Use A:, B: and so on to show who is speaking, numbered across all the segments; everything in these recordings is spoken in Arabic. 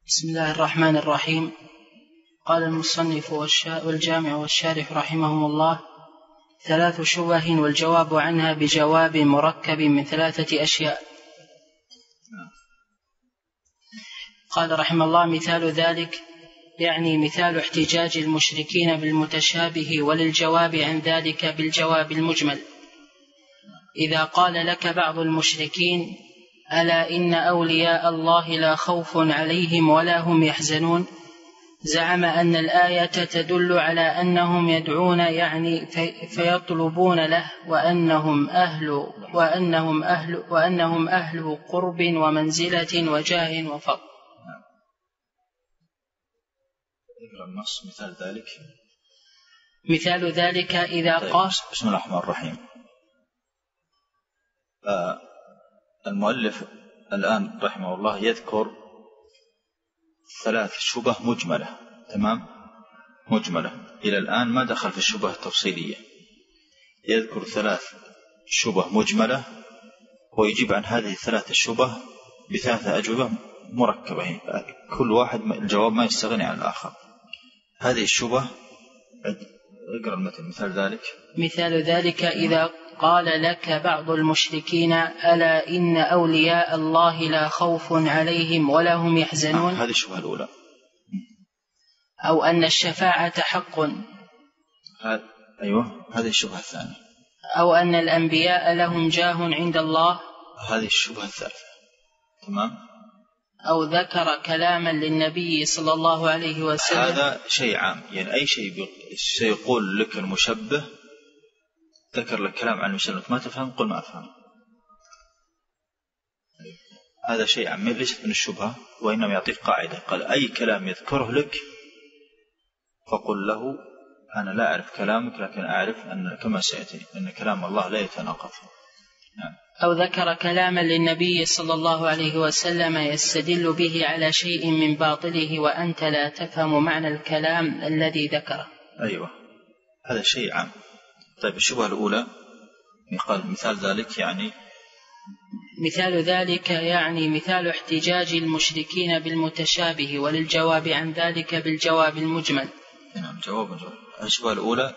A: بسم الله الرحمن الرحيم. قال المصنف والجامع والشارح رحمهم الله: 3 شبه والجواب عنها بجواب مركب من 3 أشياء. قال رحمه الله: مثال ذلك يعني مثال احتجاج المشركين بالمتشابه وللجواب عن ذلك بالجواب المجمل. إذا قال لك بعض المشركين: ألا إن أولياء الله لا خوف عليهم ولا هم يحزنون، زعم أن الآية تدل على أنهم يدعون يعني فيطلبون له وأنهم أهل قرب ومنزلة وجاه وفضل. مثال ذلك إذا قال.
B: بسم الله الرحمن الرحيم. المؤلف الآن رحمه الله يذكر 3 شبه مجملة، تمام، مجملة. إلى الآن ما دخل في الشبه التفصيلية، يذكر 3 شبه مجملة ويجيب عن هذه 3 شبه ب3 أجوبة مركبة، كل واحد الجواب ما يستغني عن الآخر. هذه الشبه اقرأ المثل. مثال ذلك
A: إذا قال لك بعض المشركين: ألا إن أولياء الله لا خوف عليهم ولا هم يحزنون.
B: هذه الشبهة الأولى.
A: أو أن الشفاعة حق.
B: أيوة، هذه الشبهة الثانية.
A: أو أن الأنبياء لهم جاه عند الله.
B: هذه الشبهة الثالثة، تمام.
A: أو ذكر كلاما للنبي صلى الله عليه وسلم.
B: هذا شيء عام، يعني أي شيء سيقول لك المشبه، ذكر لك كلام عن المشبه ما تفهم، قل ما أفهم. هذا شيء عام ليس من الشبهة، وإنما يعطيك قاعدة. قال: أي كلام يذكره لك فقل له: أنا لا أعرف كلامك، لكن أعرف أن كما سيأتي أن كلام الله لا يتناقض. نعم.
A: أو ذكر كلاما للنبي صلى الله عليه وسلم يستدل به على شيء من باطله وأنت لا تفهم معنى الكلام الذي ذكره.
B: أيوة، هذا شيء عام. طيب، الشبهة الأولى قال مثال ذلك يعني
A: مثال احتجاج المشركين بالمتشابه وللجواب عن ذلك بالجواب المجمل.
B: نعم، جواب مجمل. الشبهة الأولى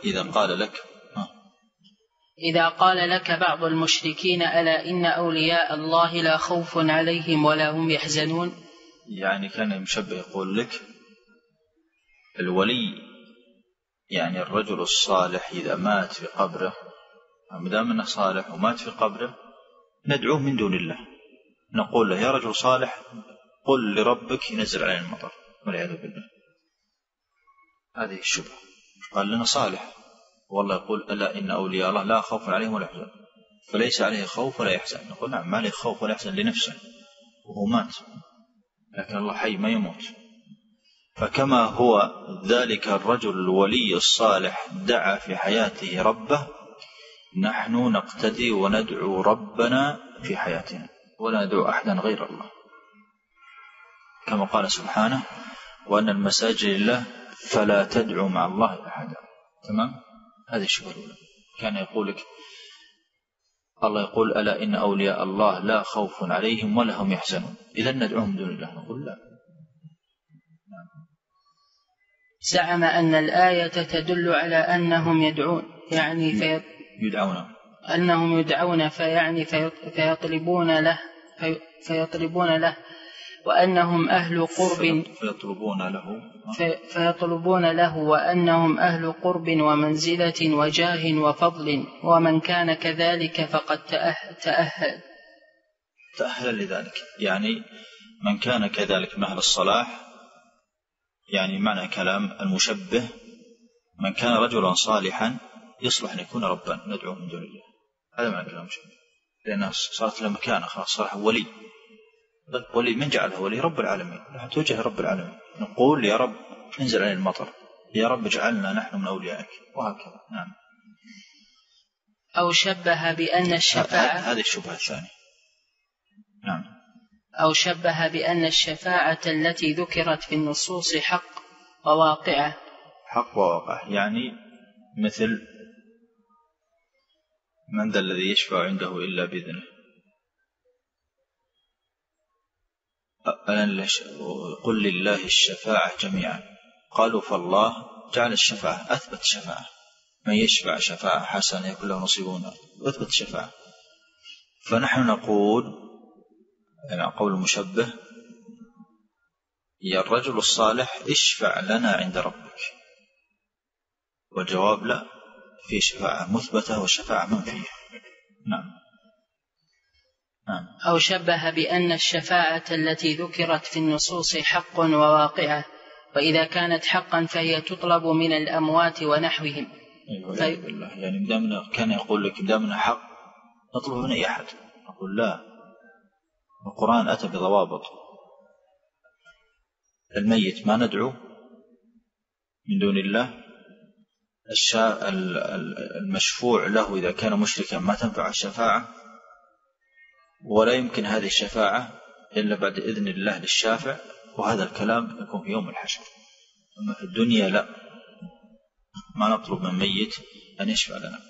A: إذا قال لك بعض المشركين: ألا إن أولياء الله لا خوف عليهم ولا هم يحزنون.
B: يعني كان المشبه يقول لك الولي، يعني الرجل الصالح إذا مات في قبره، مدام أنه صالح ومات في قبره، ندعوه من دون الله، نقول له: يا رجل صالح، قل لربك ينزل علينا المطر، والعياذ بالله. هذه الشبهة. قال لنا صالح، والله يقول: ألا إن أولياء الله لا خوف عليهم ولا يحزن، فليس عليه خوف ولا يحزن. نقول: نعم، ما عليه خوف ولا يحزن لنفسه وهو مات، لكن الله حي ما يموت. فكما هو ذلك الرجل الولي الصالح دعا في حياته ربه، نحن نقتدي وندعو ربنا في حياتنا ولا ندعو أحدا غير الله، كما قال سبحانه: وأن المساجد لله فلا تدعوا مع الله أحدا. تمام. هذه الشبهة الأولى. كان يقول لك الله يقول: ألا إن أولياء الله لا خوف عليهم ولا هم يحزنون، إذا ندعوهم دون الله. نقول: لا.
A: زعم أن الآية تدل على أنهم يدعون، يعني
B: يدعون،
A: أنهم يدعون فيطلبون له وأنهم أهل قرب فيطلبون له وأنهم أهل قرب ومنزلة وجاه وفضل، ومن كان كذلك فقد
B: تأهل لذلك. يعني من كان كذلك من أهل الصلاح، يعني معنى كلام المشبه: من كان رجلا صالحا يصلح أن يكون ربا ندعوه من دون الله. هذا معنى كلام المشبه، لأنه صارت له مكانة، خلاص صار ولي. ولي من جعله ولي؟ رب العالمين. نحن توجه رب العالمين، نقول: يا رب انزل علينا المطر، يا رب اجعلنا نحن من أوليائك، وهكذا. نعم.
A: أو شبه بأن الشفاعة،
B: هذه الشبهة الثانية. نعم.
A: أو شبه بأن الشفاعة التي ذكرت في النصوص حق وواقعة.
B: حق وواقع، يعني مثل: من ذا الذي يشفع عنده إلا بإذنه. قل لله الشفاعة جميعا، قالوا فالله جعل الشفاعة، أثبت شفاعة، من يشفع شفاعة حسنة يكون له نصيب منها، أثبت شفاعة. فنحن نقول يعني قول المشبه يا الرجل الصالح اشفع لنا عند ربك، والجواب لا، في شفاعة مثبتة وشفاعة منفية. نعم.
A: أو شبه بأن الشفاعة التي ذكرت في النصوص حق وواقعة، وإذا كانت حقا فهي تطلب من الأموات ونحوهم.
B: بالله يعني دامنا كان يقول لك دامنا حق نطلب من أي أحد، أقول لا، القرآن أتى بضوابط. الميت ما ندعو من دون الله، المشفوع له إذا كان مشركا ما تنفع الشفاعة، ولا يمكن هذه الشفاعة إلا بعد إذن الله للشافع، وهذا الكلام يكون في يوم الحشر. أما في الدنيا لا، ما نطلب من ميت أن يشفع لنا.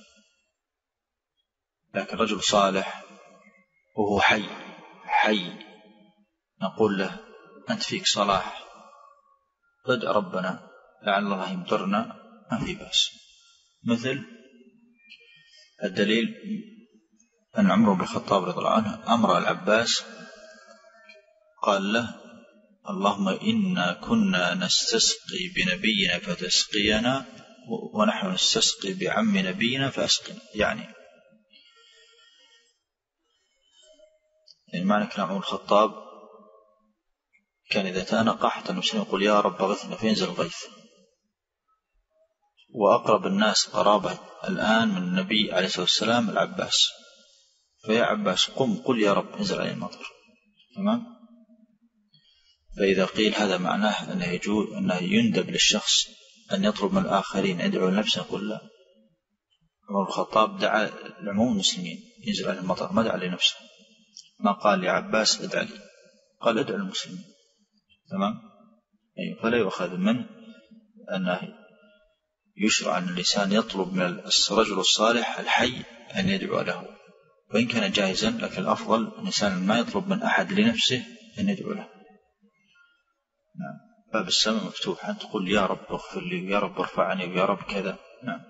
B: لكن رجل صالح وهو حي نقول له أنت فيك صلاح، ادع ربنا لعل الله يمطرنا، ما في بأس. مثل الدليل أن عمر بن الخطاب رضي الله عنه أمر العباس قال له اللهم إنا كنا نستسقي بنبينا فتسقينا، ونحن نستسقي بعم نبينا فأسقنا. يعني معنى كلام عمر الخطاب كان إذا تنقح حتى المسلمين يقول يا رب اغثنا فينزل الغيث. وأقرب الناس قرابة الآن من النبي عليه الصلاة والسلام العباس، فيا عباس قم قل يا رب انزل عليه المطر. تمام. فإذا قيل هذا معناه أنه يندب للشخص أن يطلب من الآخرين يدعو لنفسه، يقول لا، عمر الخطاب دعا لعموم المسلمين ينزل عليه المطر، ما دعا لنفسه، ما قال يا عباس ادعى لي، قال ادعو للمسلمين. تمام. فلا يؤخذ منه أنه يشرع أن الإنسان يطلب من الرجل الصالح الحي أن يدعو له، وإن كان جائزا، لكن الأفضل الإنسان ما يطلب من أحد لنفسه أن يدعو له. نعم. باب السماء مفتوح، أن تقول يا رب اغفر لي، يا رب ارفعني، ويا رب كذا. نعم.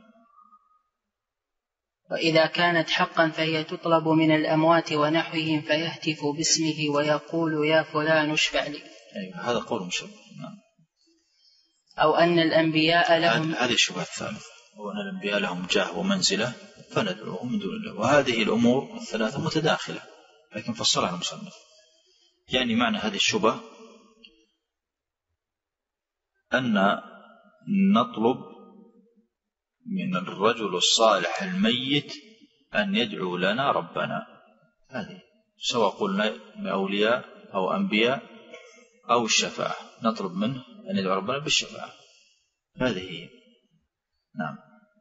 A: وإذا كانت حقا فهي تطلب من الأموات ونحوهم، فيهتف باسمه ويقول يا فلان اشفع لي.
B: هذا قول مشبه. نعم.
A: أو أن الأنبياء لهم،
B: هذه الشبهة الثالثة، وأن الأنبياء لهم جاه ومنزلة فندعوهم من دون الله. وهذه الأمور الثلاثة متداخلة، لكن فصلها المصنف. يعني معنى هذه الشبهة أن نطلب من الرجل الصالح الميت أن يدعو لنا ربنا، هذه سواء قلنا أولياء أو أنبياء أو الشفاعة، نطلب منه أن يدعو ربنا بالشفاعة، هذه هي. نعم.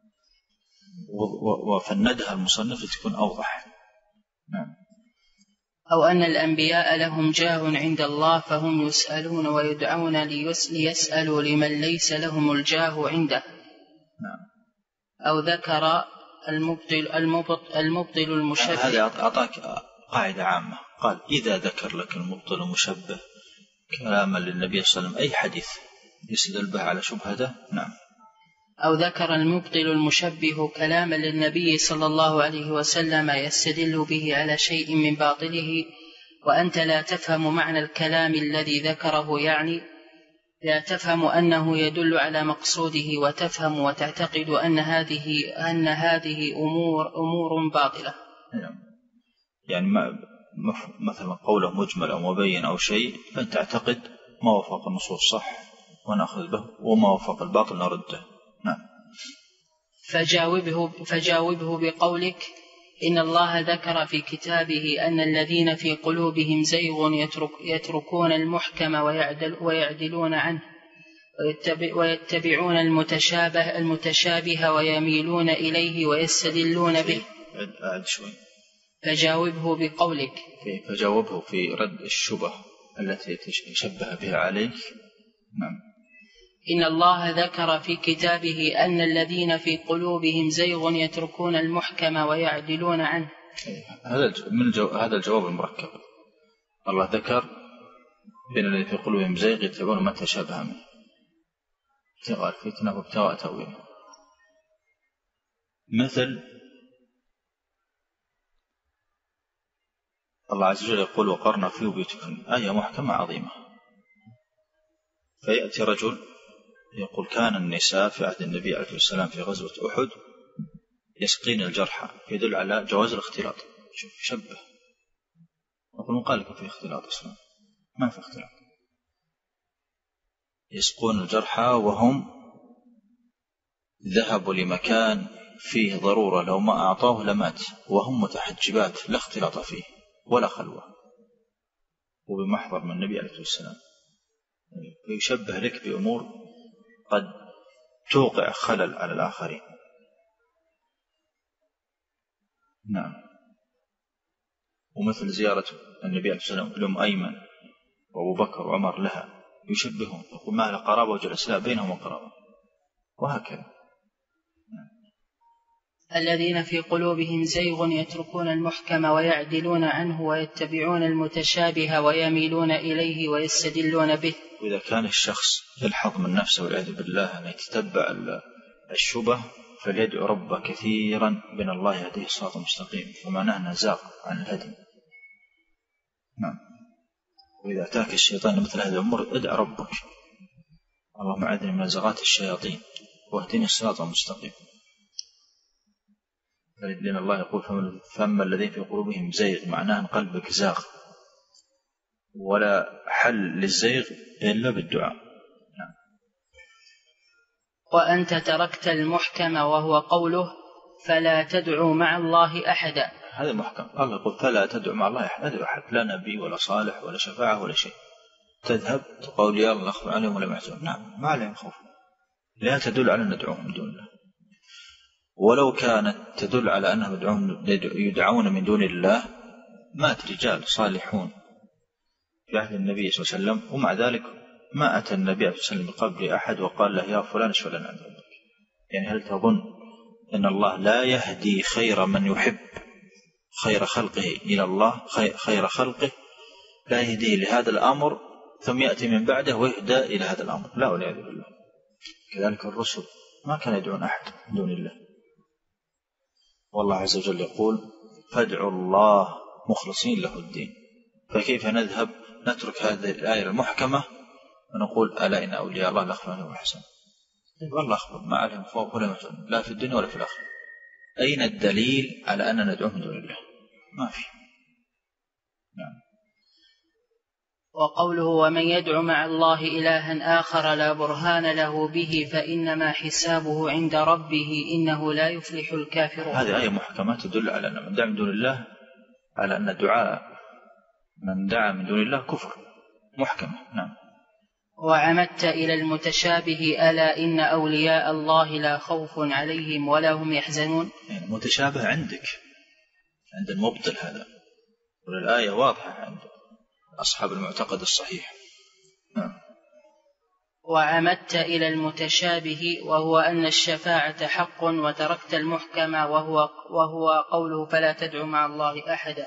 B: وفندها المصنف تكون أوضح. نعم.
A: أو أن الأنبياء لهم جاه عند الله فهم يسألون ويدعون ليسألوا لمن ليس لهم الجاه عنده.
B: نعم.
A: أو ذكر المبطل المشبه.
B: هذا أعطاك قاعدة عامة، قال إذا ذكر لك المبطل المشبه كلاما للنبي صلى الله عليه وسلم أي حديث يستدل به على شبهته. نعم.
A: أو ذكر المبطل المشبه كلاما للنبي صلى الله عليه وسلم يستدل به على شيء من باطله، وأنت لا تفهم معنى الكلام الذي ذكره، يعني لا تفهم أنه يدل على مقصوده، وتفهم وتعتقد أن هذه أمور باطلة.
B: يعني مثلا قوله مجمل أو مبين أو شيء، فأنت تعتقد ما وفق النصوص صح ونأخذ به، وما وفق الباطل نرده. نعم.
A: فجاوبه بقولك إن الله ذكر في كتابه أن الذين في قلوبهم زيغ يتركون المحكم ويعدلون عنه ويتبعون المتشابه ويميلون إليه ويستدلون به. فجاوبه بقولك،
B: فجاوبه في رد الشبه التي تشبه بها عليك. نعم.
A: إن الله ذكر في كتابه أن الذين في قلوبهم زيغ يتركون المحكم ويعدلون عنه.
B: هذا الجواب المركب. الله ذكر بين الذين في قلوبهم زيغ يتبعون ما تشابه منه ابتغاء الفتنة وابتغاء تأويله. مثل الله عز وجل يقول وقرنا في بيوتكن، آية محكمة عظيمة. فيأتي رجل يقول كان النساء في عهد النبي عليه السلام في غزوة أحد يسقين الجرحى، يدل على جواز الاختلاط. شوف شبه، يقول من قال لك في اختلاط أصلا؟ ما في اختلاط. يسقون الجرحى وهم ذهبوا لمكان فيه ضرورة لو ما أعطاه لمات، وهم متحجبات لا اختلاط فيه ولا خلوة، وبمحضر من النبي عليه السلام. ويشبه لك بأمور قد توقع خلل على الآخرين. نعم. ومثل زيارة النبي عليه السلام لأم أيمن وأبو بكر وعمر لها يشبهون، يقول ما له قرابة وجلساء بينهم وقرابة، وهكذا.
A: الذين في قلوبهم زيغ يتركون المحكم ويعدلون عنه ويتبعون المتشابه ويميلون إليه ويستدلون به.
B: وإذا كان الشخص يلحظ من نفسه والعياذ بالله أن يتتبع الشبه فليدعو ربه كثيرا بأن الله يهديه الصراط المستقيم، ومعناه أنه زاغ عن الهدي. نعم. وإذا أتاك الشيطان مثل هذه الأمور ادع ربك اللهم أعذني من زغات الشياطين واهدني الصراط المستقيم. لأن الله يقول فأما الذين في قلوبهم زيغ، معناه أن قلبك زاغ، ولا حل للزيغ إلا بالدعاء. نعم.
A: وأنت تركت المحكم وهو قوله فلا تدعوا مع الله أحدا.
B: هذا محكم. الله يقول فلا تدعوا مع الله أحد، لا نبي ولا صالح ولا شفاعة ولا شيء. تذهب تقول يا الله أخبر عليهم ولا محزون. نعم ما عليهم خوف، لا تدل على أن ندعوهم من دون الله. ولو كانت تدل على أنهم يدعون من دون الله مات رجال صالحون في عهد النبي صلى الله عليه وسلم، ومع ذلك ما أتى النبي صلى الله عليه وسلم قبل أحد وقال له يا فلان اشفع لنا عند ربك. يعني هل تظن أن الله لا يهدي خير من يحب خير خلقه إلى الله، خير خلقه لا يهديه لهذا الأمر ثم يأتي من بعده ويهدى إلى هذا الأمر؟ لا والعياذ بالله. كذلك الرسل ما كان يدعون أحد من دون الله. والله عز وجل يقول فادعوا الله مخلصين له الدين. فكيف نذهب نترك هذه الآية المحكمة ونقول ألا إن أولياء الله لا خوف عليهم ولا هم يحزنون؟ والله أخبر ما عليهم خوف ولا محزن لا في الدنيا ولا في الآخرة. أين الدليل على أننا ندعو من دون الله؟ ما في. نعم.
A: وقوله ومن يدعو مع الله إلها آخر لا برهان له به فإنما حسابه عند ربه إنه لا يفلح الكافرون.
B: هذه آية محكمة تدل على أن من دعا من دون الله، على أن دعاء من دعا من دون الله كفر محكمة. نعم.
A: وعمدت إلى المتشابه ألا إن أولياء الله لا خوف عليهم ولا هم يحزنون.
B: يعني متشابه عندك عند المبطل هذا، والآية واضحة عند أصحاب المعتقد الصحيح.
A: وعمدت إلى المتشابه وهو أن الشفاعة حق وتركت المحكم وهو قوله فلا تدعو مع الله أحدا.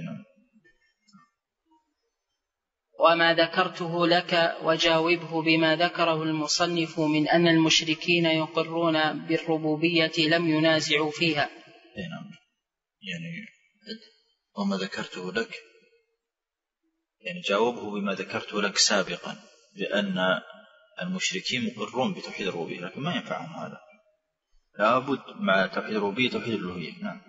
A: وما ذكرته لك وجاوبه بما ذكره المصنف من أن المشركين يقرون بالربوبية لم ينازعوا فيها.
B: يعني وما ذكرته لك يعني جاوبه بما ذكرته لك سابقا بأن المشركين مقرون بتوحيد الربوبية، لكن ما ينفعهم هذا، لابد مع توحيد الربوبية توحيد الألوهية. نعم.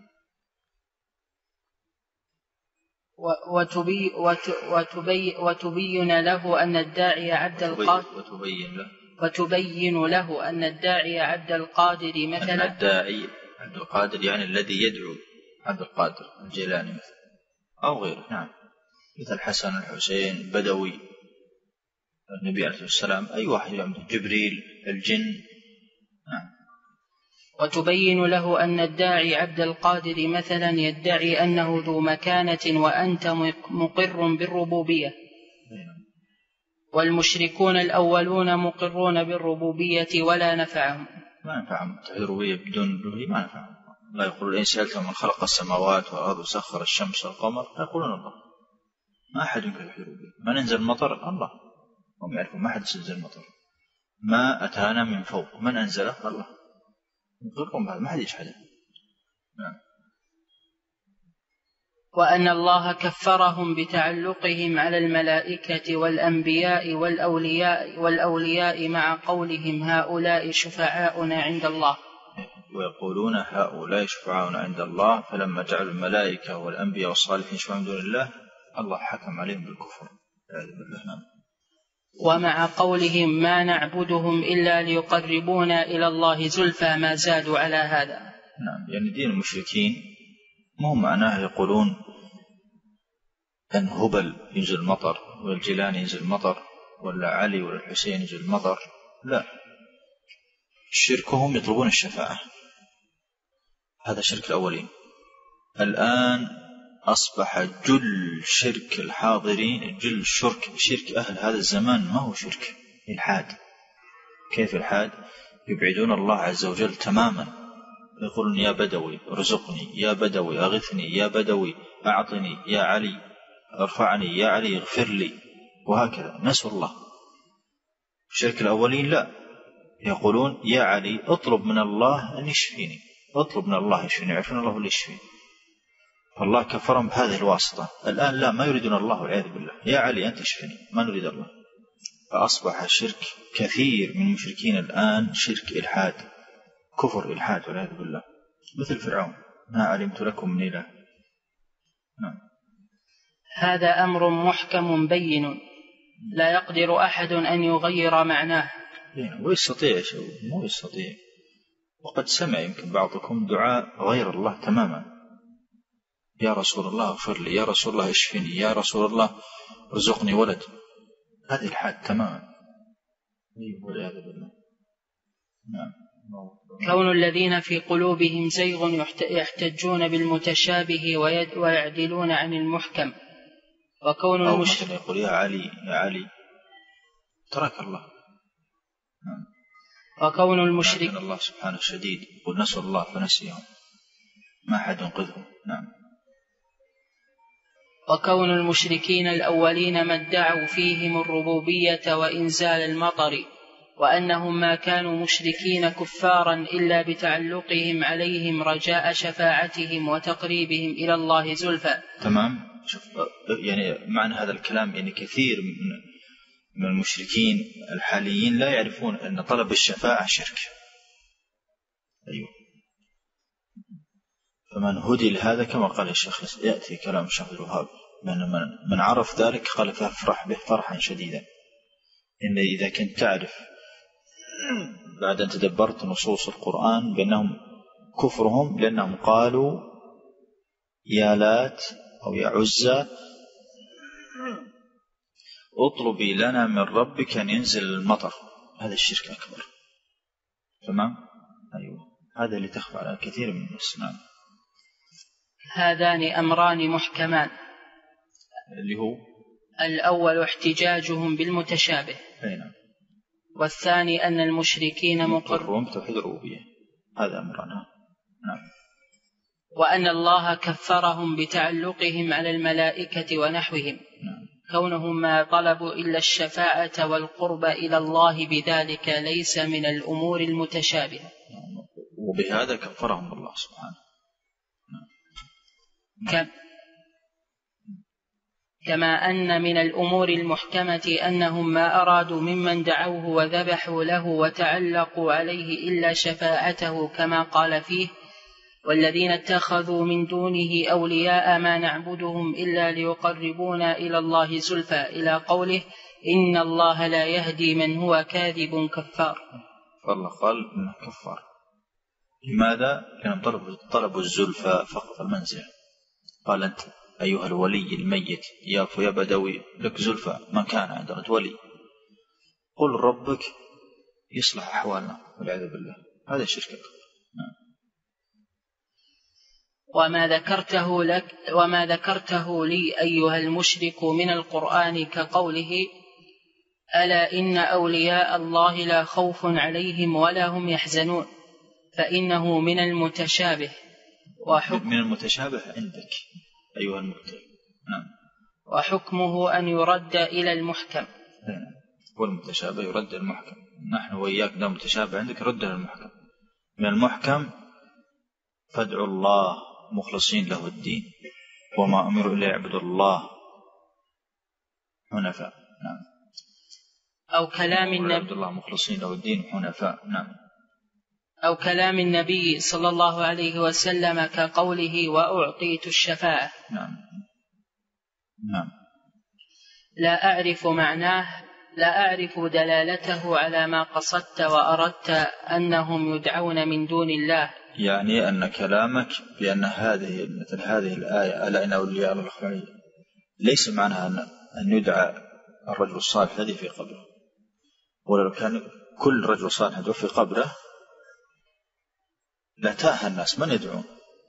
A: وتبين له أن الداعي عبد القادر وتبين له أن الداعي عبد القادر مثلا،
B: أن الداعي عبد القادر يعني الذي يدعو عبد القادر الجيلاني مثلا أو غيره. نعم. مثل حسن الحسين بدوي النبي عليه السلام أي واحد يعبد، جبريل الجن. نعم.
A: وتبين له أن الداعي عبد القادر مثلا يدعي أنه ذو مكانة وأنت مقر بالربوبية، والمشركون الأولون مقرون بالربوبية ولا نفعهم.
B: ما نفعهم توحيد الربوبية بدون الألوهية، ما نفعهم. لا يقول إن سألتم من خلق السماوات والأرض وسخر الشمس والقمر يقولون الله. ما أحد ينكر الربوبية. من أنزل المطر؟ الله. هم يعرفون ما أحد ينزل المطر. ما أتانا من فوق، من أنزله؟ الله. يقولون بهذا ما حد يجحده. نعم.
A: وأن الله كفرهم بتعلقهم على الملائكة والأنبياء والأولياء مع قولهم هؤلاء شفعاؤنا عند الله.
B: ويقولون هؤلاء شفعاؤنا عند الله، فلما جعلوا الملائكة والأنبياء والصالحين شفعاء من دون الله، الله حكم عليهم بالكفر.
A: ومع قولهم ما نعبدهم إلا ليقربونا إلى الله زلفى ما زادوا على هذا.
B: نعم، يعني دين المشركين مو معناه يقولون أن هبل ينزل المطر، والجيلاني ينزل المطر، ولا علي ولا الحسين ينزل المطر. لا، شركهم يطلبون الشفاعة، هذا شرك الأولين. الآن أصبح جل شرك الحاضرين، جل شرك أهل هذا الزمان ما هو شرك، إلحاد. كيف الحاد؟ يبعدون الله عز وجل تماما، يقولون يا بدوي ارزقني، يا بدوي أغثني، يا بدوي أعطني، يا علي ارفعني، يا علي اغفر لي، وهكذا. نسوا الله. شرك الأولين لا، يقولون يا علي اطلب من الله أن يشفيني، اطلب من الله يشفيني، يعرفون الله اللي يشفيني. فالله كفرهم بهذه الواسطة. الآن لا، ما يريدون الله والعياذ بالله. يا علي أنت اشفني، ما نريد الله. فأصبح شرك كثير من المشركين الآن شرك إلحاد، كفر إلحاد والعياذ بالله، مثل فرعون ما علمت لكم من إله. نعم.
A: هذا أمر محكم بين لا يقدر أحد أن يغير معناه.
B: ويستطيع مو يستطيع. وقد سمع يمكن بعضكم دعاء غير الله تماما، يا رسول الله اغفر لي، يا رسول الله اشفني، يا رسول الله ارزقني ولد. هذه الحاد تماما. والعياذ بالله. نعم.
A: كون الذين في قلوبهم زيغ يحتجون بالمتشابه ويعدلون عن المحكم. وكون
B: المشرك يقول يا علي يا علي ترك الله. نعم.
A: وكون المشرك
B: الله سبحانه شديد، يقول نسوا الله فنسيهم، ما أحد ينقذهم. نعم.
A: وكون المشركين الأولين ما ادعوا فيهم الربوبية وإنزال المطر، وأنهم ما كانوا مشركين كفارا إلا بتعلقهم عليهم رجاء شفاعتهم وتقريبهم إلى الله زلفى.
B: تمام. شوف، يعني معنى هذا الكلام يعني كثير من المشركين الحاليين لا يعرفون أن طلب الشفاعة شرك. أيوه. فمن هدي لهذا كما قال الشيخ، يأتي كلام الشيخ الوهاب، من عرف ذلك قال فافرح به فرحا شديدا. إن إذا كنت تعرف بعد أن تدبرت نصوص القرآن بأنهم كفرهم لأنهم قالوا يا لات أو يا عزى اطلبي لنا من ربك أن ينزل المطر، هذا الشرك أكبر. تمام. أيوه، هذا اللي تخفى على كثير من الناس. نعم.
A: هذان أمران محكمان،
B: اللي هو
A: الأول احتجاجهم بالمتشابه،
B: نعم.
A: والثاني أن المشركين
B: مقرون بتوحيد الربوبية، هذا أمرنا. نعم.
A: وأن الله كفرهم بتعلقهم على الملائكة ونحوهم.
B: نعم.
A: كونهم ما طلبوا إلا الشفاعة والقرب إلى الله بذلك ليس من الأمور المتشابهة.
B: نعم. وبهذا كفرهم الله سبحانه. نعم.
A: كما أن من الأمور المحكمة أنهم ما أرادوا ممن دعوه وذبحوا له وتعلقوا عليه إلا شفاعته، كما قال فيه والذين اتخذوا من دونه أولياء ما نعبدهم إلا ليقربونا إلى الله زلفى، إلى قوله إن الله لا يهدي من هو كاذب كفار.
B: فالله قال إنه كفار. لماذا؟ لأنهم طلبوا الزلفى فقط المنزل. قال أنت أيها الولي الميت يا بدوي لك زلفى، ما كان عندنا ولي، قل ربك يصلح أحوالنا والعياذ بالله. هذا الشرك.
A: وما ذكرته لي أيها المشرك من القرآن كقوله ألا إن أولياء الله لا خوف عليهم ولا هم يحزنون، فإنه من المتشابه.
B: من المتشابه عندك أيها المبتل. نعم.
A: وحكمه أن يرد إلى المحكم.
B: والمتشابه يرد المحكم. نحن وإياك ده متشابه عندك رد المحكم. من المحكم فادعوا الله مخلصين له الدين وما أمروا إلا يعبدوا الله حنفاء. نعم.
A: أو كلام النبي
B: الله مخلصين له الدين حنفاء. نعم.
A: أو كلام النبي صلى الله عليه وسلم كقوله وأعطيت الشفاعة.
B: نعم. نعم.
A: لا أعرف معناه، لا أعرف دلالته على ما قصدت وأردت أنهم يدعون من دون الله.
B: يعني أن كلامك بأن مثل هذه الآية ألا إن أولياء الله الخير ليس معناها أن يدعى الرجل الصالح الذي في قبره، ولو كان كل رجل صالح يدعو في قبره لتاه الناس. من يدعون؟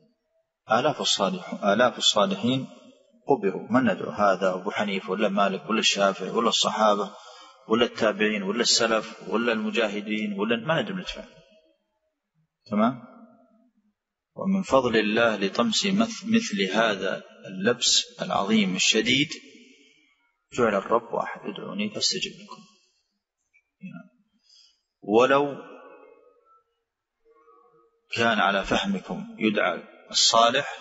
B: آلاف الصالحين قبروا. من ندعو؟ هذا أبو حنيفة ولا مالك ولا الشافعي ولا الصحابة ولا التابعين ولا السلف ولا المجاهدين ولا ما ندري ندفع. تمام. ومن فضل الله لطمس مثل هذا اللبس العظيم الشديد جعل الرب واحد ادعوني فاستجب لكم. ولو كان على فهمكم يدعى الصالح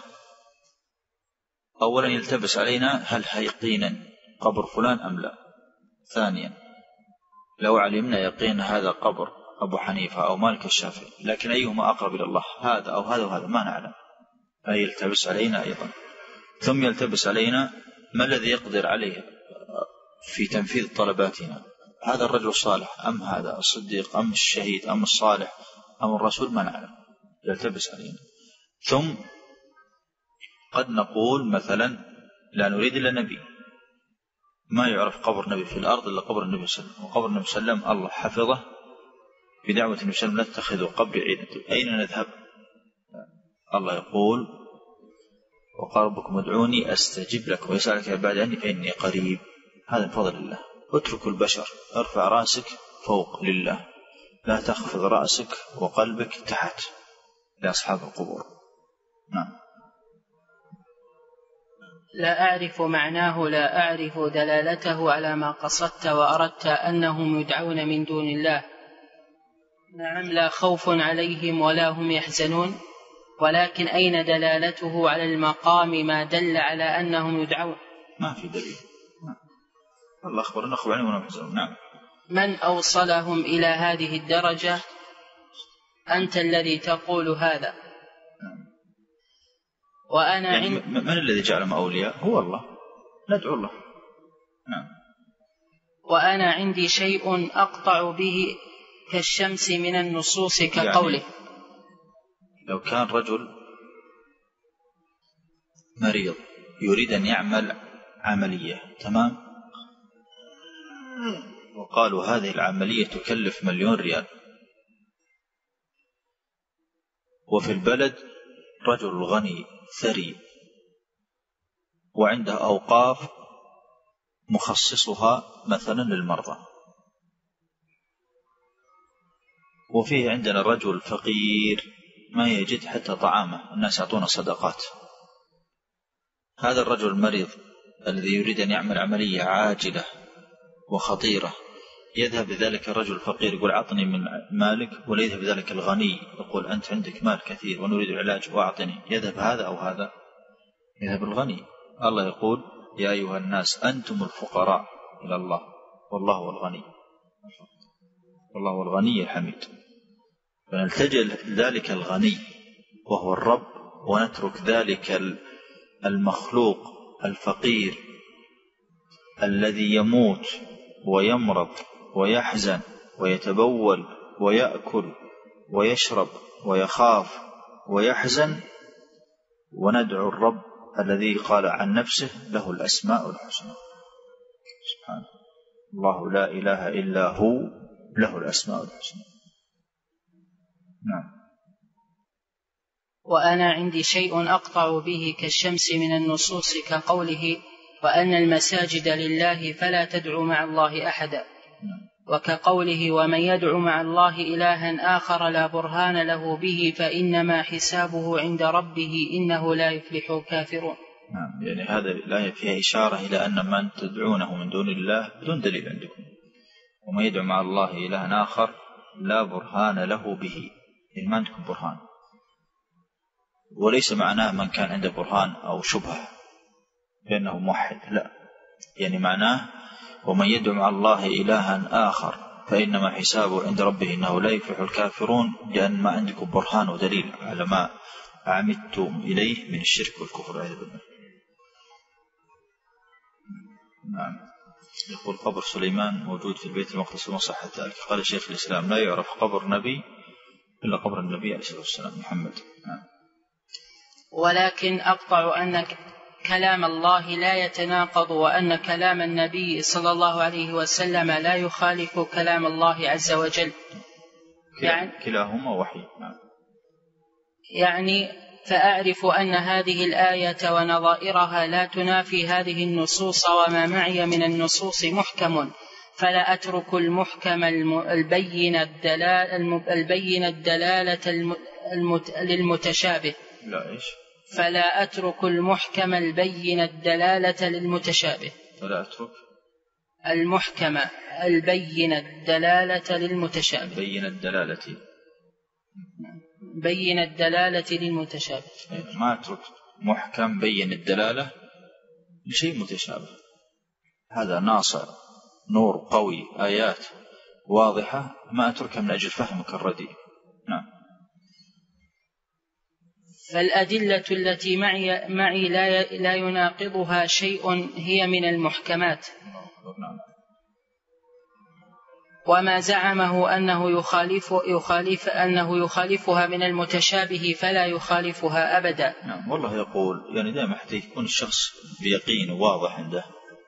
B: أولا يلتبس علينا هل يقينا قبر فلان أم لا. ثانيا لو علمنا يقين هذا قبر أبو حنيفة أو مالك الشافعي لكن أيهما أقرب إلى الله، هذا أو هذا وهذا، ما نعلم، فيلتبس علينا أيضا. ثم يلتبس علينا ما الذي يقدر عليه في تنفيذ طلباتنا، هذا الرجل الصالح أم هذا الصديق أم الشهيد أم الصالح أم الرسول، ما نعلم، يلتبس علينا. ثم قد نقول مثلا لا نريد إلا نبي، ما يعرف قبر نبي في الأرض إلا قبر النبي صلى الله عليه وسلم، وقبر النبي صلى الله عليه وسلم الله حفظه بدعوة النبي صلى الله عليه وسلم نتخذ قبر عيدا. أين نذهب؟ الله يقول وقال ربكم ادعوني أستجب لكم ويسألك عبادي عني فإني قريب. هذا من فضل الله. اترك البشر، ارفع رأسك فوق لله، لا تخفض رأسك وقلبك تحت لأصحاب القبور. نعم.
A: لا أعرف معناه، لا أعرف دلالته على ما قصدت وأردت أنهم يدعون من دون الله. نعم، لا خوف عليهم ولا هم يحزنون، ولكن أين دلالته على المقام ما دل على أنهم يدعون؟
B: ما في دليل. الله أخبرنا خوف عليهم ولا يحزنون. نعم.
A: من أوصلهم إلى هذه الدرجة؟ أنت الذي تقول هذا. وأنا
B: يعني من الذي جعلهم أولياء؟ هو الله، ندعو الله. نعم.
A: وأنا عندي شيء أقطع به كالشمس من النصوص كقوله. يعني
B: لو كان رجل مريض يريد أن يعمل عملية، تمام، وقالوا هذه العملية تكلف 1,000,000 ريال، وفي البلد رجل غني ثري وعنده أوقاف مخصصها مثلا للمرضى، وفيه عندنا رجل فقير ما يجد حتى طعامه، الناس يعطون صدقات. هذا الرجل المريض الذي يريد أن يعمل عملية عاجلة وخطيرة يذهب بذلك الرجل الفقير يقول أعطني من مالك، ولا يذهب بذلك الغني يقول أنت عندك مال كثير ونريد العلاج وأعطني. يذهب هذا أو هذا؟ يذهب الغني. الله يقول يا أيها الناس أنتم الفقراء إلى الله والله هو الغني، والله هو الغني الحميد. فنلتجئ ذلك الغني وهو الرب، ونترك ذلك المخلوق الفقير الذي يموت ويمرض ويحزن ويتبول ويأكل ويشرب ويخاف ويحزن، وندعو الرب الذي قال عن نفسه له الأسماء الحسنى. سبحانه، الله لا إله إلا هو له الأسماء الحسنى. نعم.
A: وأنا عندي شيء أقطع به كالشمس من النصوص كقوله وأن المساجد لله فلا تدعو مع الله أحدا، وكقوله ومن يدعو مع الله إلها آخر لا برهان له به فإنما حسابه عند ربه إنه لا يفلح الكافرون.
B: نعم. يعني هذا الآية فيها إشارة إلى أن من تدعونه من دون الله بدون دليل عندكم، ومن يدعو مع الله إلها آخر لا برهان له به، يعني ما عندكم برهان. وليس معناه من كان عنده برهان أو شبهة بأنه موحد، لا، يعني معناه ومن يدعو مع الله إلها آخر فإنما حسابه عند ربه إنه لا يفلح الكافرون، لأن ما عندكم برهان ودليل على ما عمدتم إليه من الشرك والكفر. نعم. يقول قبر سليمان موجود في البيت المقدس وما صحة ذلك؟ قال شيخ الإسلام لا يعرف قبر نبي إلا قبر النبي عليه الصلاة والسلام محمد. نعم.
A: ولكن أقطع أن كلام الله لا يتناقض، وأن كلام النبي صلى الله عليه وسلم لا يخالف كلام الله عز وجل.
B: يعني كلاهما وحي.
A: يعني فأعرف أن هذه الآية ونظائرها لا تنافي هذه النصوص، وما معي من النصوص محكم، فلا أترك المحكم البين الدلالة للمتشابه.
B: لا إيش؟
A: فلا أترك المحكم البين الدلالة للمتشابه.
B: فلا أترك
A: المحكم البين الدلالة للمتشابه. بين الدلالة للمتشابه.
B: ما أترك محكم بين الدلالة لشيء متشابه. هذا ناصع نور قوي آيات واضحة ما أتركها من أجل فهمك الرديء. نعم.
A: فالأدلة التي معي لا يناقضها شيء هي من المحكمات. وما زعمه أنه يخالفها من المتشابه فلا يخالفها أبدا.
B: نعم. والله يقول يعني دائما حتى يكون الشخص بيقين واضح عنده،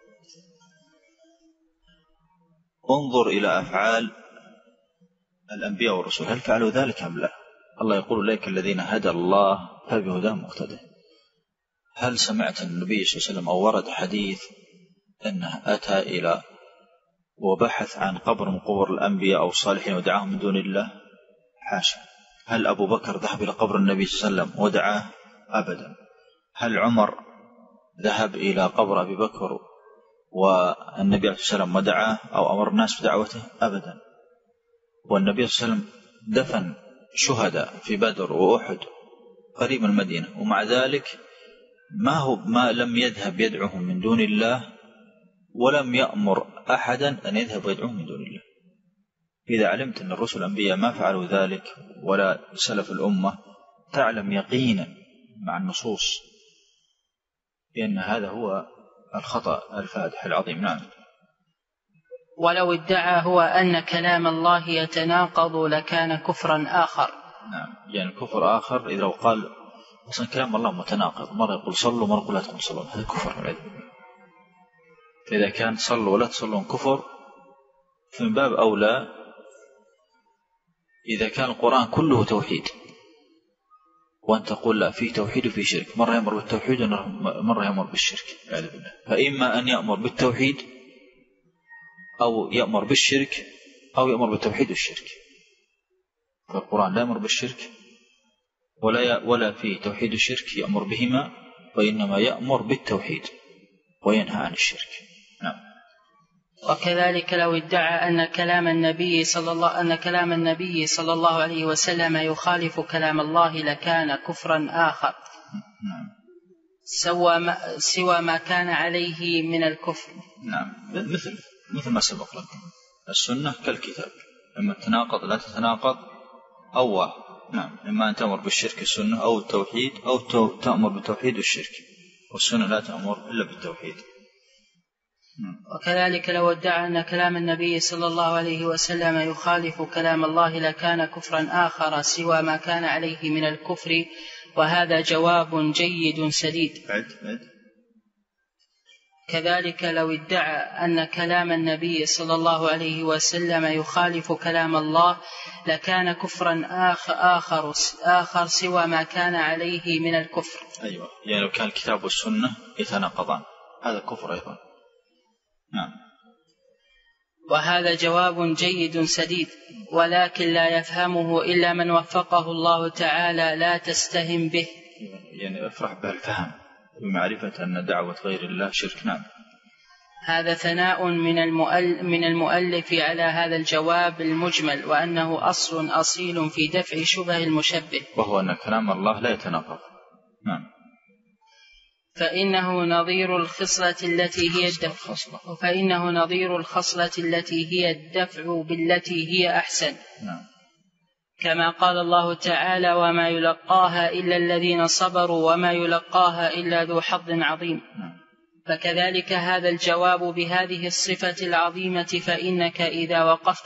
B: انظر إلى أفعال الأنبياء والرسل هل فعلوا ذلك أم لا؟ الله يقول أولئك الذين هدى الله فبهداهم مقتدى. هل سمعت النبي صلى الله عليه وسلم أو ورد حديث أنه أتى إلى وبحث عن قبر من قبور الأنبياء أو الصالحين ودعاهم من دون الله؟ حاشا. هل أبو بكر ذهب إلى قبر النبي صلى الله عليه وسلم ودعاه؟ أبدا. هل عمر ذهب إلى قبر أبي بكر والنبي عليه الصلاة والسلام ودعاه أو أمر الناس بدعوته؟ أبدا. والنبي صلى الله عليه وسلم دفن شهداء في بدر وأحد قريب من المدينة، ومع ذلك ما لم يذهب يدعوهم من دون الله ولم يأمر أحدا أن يذهب ويدعوهم من دون الله. إذا علمت أن الرسل الأنبياء ما فعلوا ذلك ولا سلف الأمة تعلم يقينا مع النصوص بأن هذا هو الخطأ الفادح العظيم. نعم.
A: ولو ادعى هو أن كلام الله يتناقض لكان كفرا آخر.
B: نعم. يعني كفر آخر إذا لو قال أصلا كلام الله متناقض، مرة يقول صلوا مرة يقول لا تقول صلوا، هذا كفر. فإذا كان صلوا ولا تصلون كفر، فمن باب أولى إذا كان القرآن كله توحيد وأن تقول لا فيه توحيد وفيه شرك، مرة يأمر بالتوحيد ومرة يأمر بالشرك، فإما أن يأمر بالتوحيد أو يأمر بالشرك أو يأمر بالتوحيد والشرك. فالقرآن لا يأمر بالشرك ولا فيه توحيد الشرك يأمر بهما، وإنما يأمر بالتوحيد وينهى عن الشرك. نعم.
A: وكذلك لو ادعى أن كلام النبي صلى الله عليه وسلم يخالف كلام الله لكان كفرا آخر.
B: نعم.
A: سوى ما كان عليه من الكفر.
B: نعم. مثل ما سبق لكم، السنة كالكتاب، إما تتناقض لا تتناقض أو واحد. نعم. إما أن تأمر بالشرك السنة أو التوحيد، أو تأمر بالتوحيد والشرك، والسنة لا تأمر إلا بالتوحيد.
A: وكذلك لو ادعى أن كلام النبي صلى الله عليه وسلم يخالف كلام الله لكان كفرا آخر سوى ما كان عليه من الكفر، وهذا جواب جيد سديد. كذلك لو ادعى أن كلام النبي صلى الله عليه وسلم يخالف كلام الله لكان كفرا آخر سوى ما كان عليه من الكفر.
B: أيوة. يعني لو كان الكتاب والسنة يتناقضان هذا كفر أيضا. نعم.
A: وهذا جواب جيد سديد، ولكن لا يفهمه إلا من وفقه الله تعالى، لا تستهم به.
B: يعني افرح بالفهم، بمعرفة أن دعوة غير الله شرك. نعم.
A: هذا ثناء من المؤلف على هذا الجواب المجمل، وأنه أصل أصيل في دفع شبه المشبه،
B: وهو أن كلام الله لا يتناقض. نعم.
A: فإنه نظير الخصلة التي هي الدفع بالتي هي أحسن.
B: نعم.
A: كما قال الله تعالى: وما يلقاها إلا الذين صبروا وما يلقاها إلا ذو حظ عظيم.
B: نعم.
A: فكذلك هذا الجواب بهذه الصفة العظيمة، فإنك إذا وفقت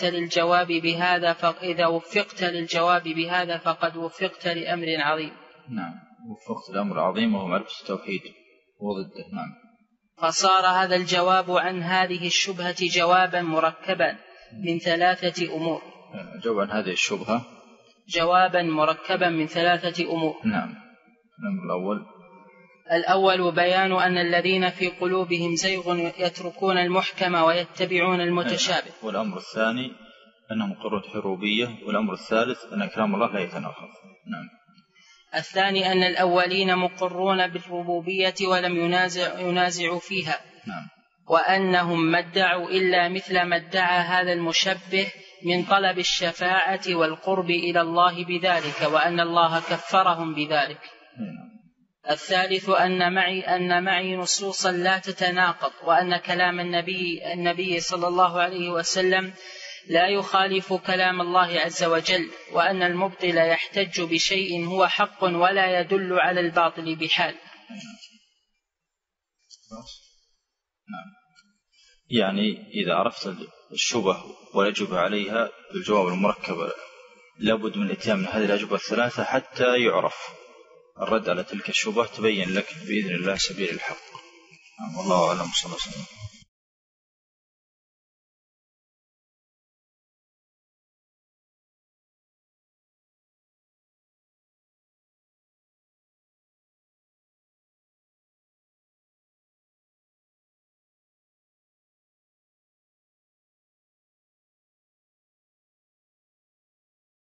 A: للجواب بهذا فقد وفقت لأمر عظيم.
B: نعم، وفقت الأمر العظيم وهو معرفة التوحيد وضده. نعم.
A: فصار هذا الجواب عن هذه الشبهة جوابا مركبا من 3 أمور.
B: جواب عن هذه الشبهة
A: جوابا مركبا من 3 أمور.
B: نعم. الأمر
A: الأول بيان أن الذين في قلوبهم زيغ يتركون المحكم ويتبعون المتشابه.
B: والأمر الثاني أنهم قروا الحروبية. والأمر الثالث أن كلام الله لا يتناقض. نعم.
A: الثاني أن الأولين مقرون بالربوبية ولم ينازعوا فيها.
B: نعم.
A: وأنهم ما ادعوا إلا مثل ما ادعى هذا المشبه من طلب الشفاعة والقرب إلى الله بذلك، وأن الله كفرهم بذلك.
B: نعم.
A: الثالث أن معي نصوصا لا تتناقض، وأن كلام النبي صلى الله عليه وسلم لا يخالف كلام الله عز وجل، وأن المبطل يحتج بشيء هو حق ولا يدل على الباطل بحال.
B: نعم. يعني إذا عرفت الشبه والأجوبة عليها بالجواب المركب لابد من الاتيان من هذه الأجوبة الثلاثة حتى يعرف الرد على تلك الشبهة، تبين لك بإذن الله سبيل الحق. والله أعلم. صلى الله عليه وسلم.